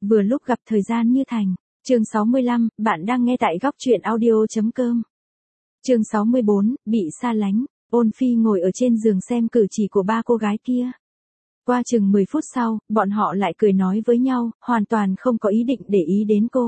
Vừa lúc gặp thời gian như thành. Chương 65, bạn đang nghe tại góc truyện audio.com. Chương 64, bị xa lánh. Ôn Phi ngồi ở trên giường xem cử chỉ của ba cô gái kia. Qua chừng 10 phút sau, bọn họ lại cười nói với nhau, hoàn toàn không có ý định để ý đến cô.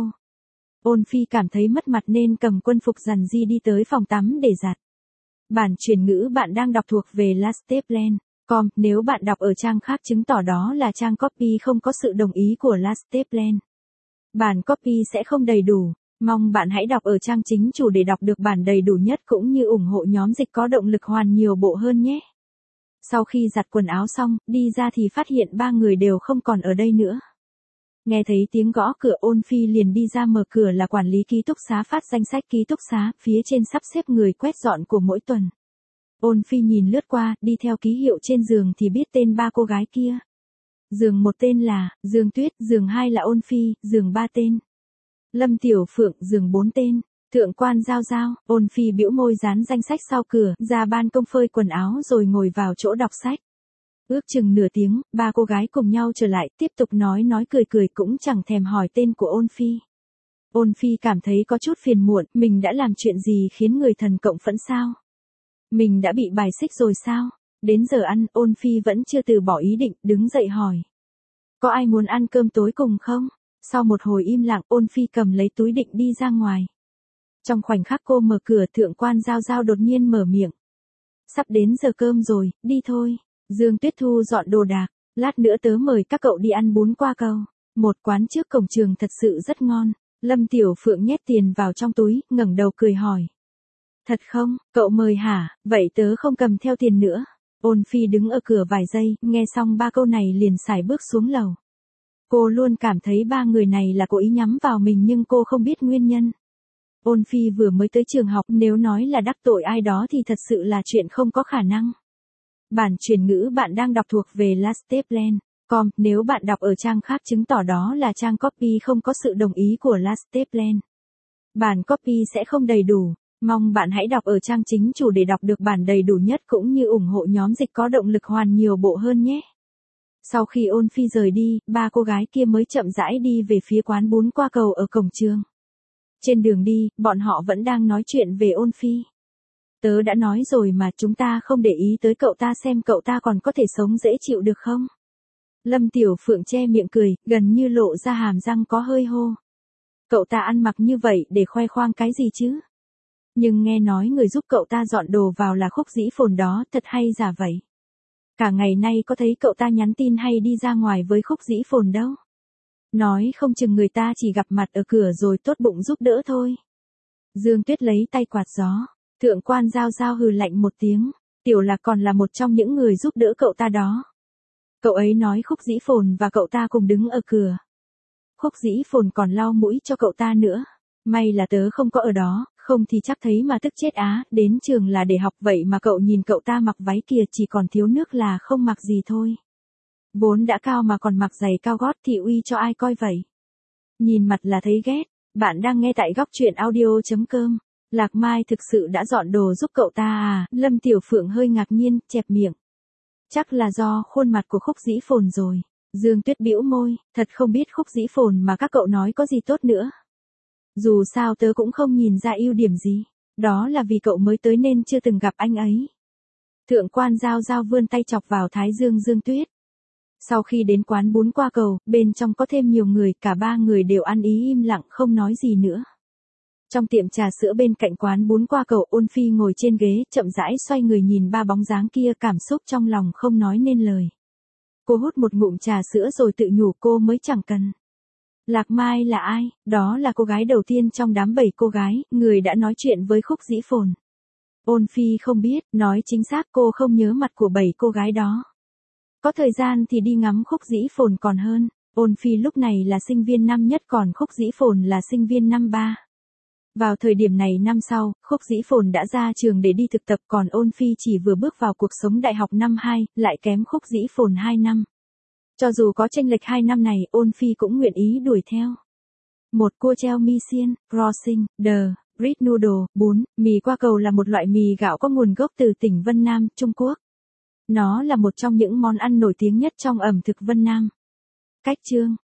Ôn Phi cảm thấy mất mặt nên cầm quân phục rằn ri đi tới phòng tắm để giặt. Bản chuyển ngữ bạn đang đọc thuộc về Lasteplan.com, nếu bạn đọc ở trang khác chứng tỏ đó là trang copy không có sự đồng ý của Lasteplan. Bản copy sẽ không đầy đủ, mong bạn hãy đọc ở trang chính chủ để đọc được bản đầy đủ nhất cũng như ủng hộ nhóm dịch có động lực hoàn nhiều bộ hơn nhé. Sau khi giặt quần áo xong, đi ra thì phát hiện ba người đều không còn ở đây nữa. Nghe thấy tiếng gõ cửa, Ôn Phi liền đi ra mở cửa, là quản lý ký túc xá phát danh sách ký túc xá, phía trên sắp xếp người quét dọn của mỗi tuần. Ôn Phi nhìn lướt qua, đi theo ký hiệu trên giường thì biết tên ba cô gái kia. Giường 1 tên là Dương Tuyết, giường 2 là Ôn Phi, giường 3 tên Lâm Tiểu Phượng, giường 4 tên Thượng quan Giao Giao. Ôn Phi bĩu môi dán danh sách sau cửa, ra ban công phơi quần áo rồi ngồi vào chỗ đọc sách. Ước chừng nửa tiếng, ba cô gái cùng nhau trở lại, tiếp tục nói cười cũng chẳng thèm hỏi tên của Ôn Phi. Ôn Phi cảm thấy có chút phiền muộn, mình đã làm chuyện gì khiến người thần cộng phẫn sao? Mình đã bị bài xích rồi sao? Đến giờ ăn, Ôn Phi vẫn chưa từ bỏ ý định, đứng dậy hỏi. Có ai muốn ăn cơm tối cùng không? Sau một hồi im lặng, Ôn Phi cầm lấy túi định đi ra ngoài. Trong khoảnh khắc cô mở cửa, Thượng quan Giao Giao đột nhiên mở miệng. Sắp đến giờ cơm rồi, đi thôi. Dương Tuyết thu dọn đồ đạc, lát nữa tớ mời các cậu đi ăn bún qua cầu. Một quán trước cổng trường thật sự rất ngon. Lâm Tiểu Phượng nhét tiền vào trong túi, ngẩng đầu cười hỏi. Thật không, cậu mời hả, vậy tớ không cầm theo tiền nữa. Ôn Phi đứng ở cửa vài giây, nghe xong ba câu này liền sải bước xuống lầu. Cô luôn cảm thấy ba người này là cố ý nhắm vào mình nhưng cô không biết nguyên nhân. Ôn Phi vừa mới tới trường học, nếu nói là đắc tội ai đó thì thật sự là chuyện không có khả năng. Bản chuyển ngữ bạn đang đọc thuộc về Lasteplan.com, nếu bạn đọc ở trang khác chứng tỏ đó là trang copy không có sự đồng ý của Lasteplan. Bản copy sẽ không đầy đủ, mong bạn hãy đọc ở trang chính chủ để đọc được bản đầy đủ nhất cũng như ủng hộ nhóm dịch có động lực hoàn nhiều bộ hơn nhé. Sau khi Ôn Phi rời đi, ba cô gái kia mới chậm rãi đi về phía quán bún qua cầu ở cổng trường. Trên đường đi, bọn họ vẫn đang nói chuyện về Ôn Phi. Tớ đã nói rồi mà, chúng ta không để ý tới cậu ta xem cậu ta còn có thể sống dễ chịu được không? Lâm Tiểu Phượng che miệng cười, gần như lộ ra hàm răng có hơi hô. Cậu ta ăn mặc như vậy để khoe khoang cái gì chứ? Nhưng nghe nói người giúp cậu ta dọn đồ vào là Khúc Dĩ Phồn đó, thật hay giả vậy? Cả ngày nay có thấy cậu ta nhắn tin hay đi ra ngoài với Khúc Dĩ Phồn đâu? Nói không chừng người ta chỉ gặp mặt ở cửa rồi tốt bụng giúp đỡ thôi. Dương Tuyết lấy tay quạt gió. Thượng quan Giao Giao hừ lạnh một tiếng. Tiểu Lạc còn là một trong những người giúp đỡ cậu ta đó. Cậu ấy nói Khúc Dĩ Phồn và cậu ta cùng đứng ở cửa. Khúc Dĩ Phồn còn lau mũi cho cậu ta nữa. May là tớ không có ở đó, không thì chắc thấy mà tức chết á, đến trường là để học vậy mà cậu nhìn cậu ta mặc váy kìa, chỉ còn thiếu nước là không mặc gì thôi. Vốn đã cao mà còn mặc giày cao gót thì uy cho ai coi vậy. Nhìn mặt là thấy ghét. Bạn đang nghe tại góc truyện audio.com. Lạc Mai thực sự đã dọn đồ giúp cậu ta à? Lâm Tiểu Phượng hơi ngạc nhiên, chẹp miệng. Chắc là do khuôn mặt của Khúc Dĩ Phồn rồi. Dương Tuyết bĩu môi, thật không biết Khúc Dĩ Phồn mà các cậu nói có gì tốt nữa. Dù sao tớ cũng không nhìn ra ưu điểm gì. Đó là vì cậu mới tới nên chưa từng gặp anh ấy. Thượng quan Giao Giao vươn tay chọc vào thái dương Dương Tuyết. Sau khi đến quán bún qua cầu, bên trong có thêm nhiều người, cả ba người đều ăn ý im lặng không nói gì nữa. Trong tiệm trà sữa bên cạnh quán bún qua cầu, Ôn Phi ngồi trên ghế, chậm rãi xoay người nhìn ba bóng dáng kia, cảm xúc trong lòng không nói nên lời. Cô hút một ngụm trà sữa rồi tự nhủ cô mới chẳng cần. Lạc Mai là ai? Đó là cô gái đầu tiên trong đám 7 cô gái, người đã nói chuyện với Khúc Dĩ Phồn. Ôn Phi không biết, nói chính xác cô không nhớ mặt của 7 cô gái đó. Có thời gian thì đi ngắm Khúc Dĩ Phồn còn hơn. Ôn Phi lúc này là sinh viên năm nhất còn Khúc Dĩ Phồn là sinh viên năm 3. Vào thời điểm này năm sau, Khúc Dĩ Phồn đã ra trường để đi thực tập còn Ôn Phi chỉ vừa bước vào cuộc sống đại học năm 2, lại kém Khúc Dĩ Phồn 2 năm. Cho dù có chênh lệch 2 năm này, Ôn Phi cũng nguyện ý đuổi theo. Một cua treo mi xiên, crossing, the, bread noodle, bún, mì qua cầu là một loại mì gạo có nguồn gốc từ tỉnh Vân Nam, Trung Quốc. Nó là một trong những món ăn nổi tiếng nhất trong ẩm thực Vân Nam. Cách chương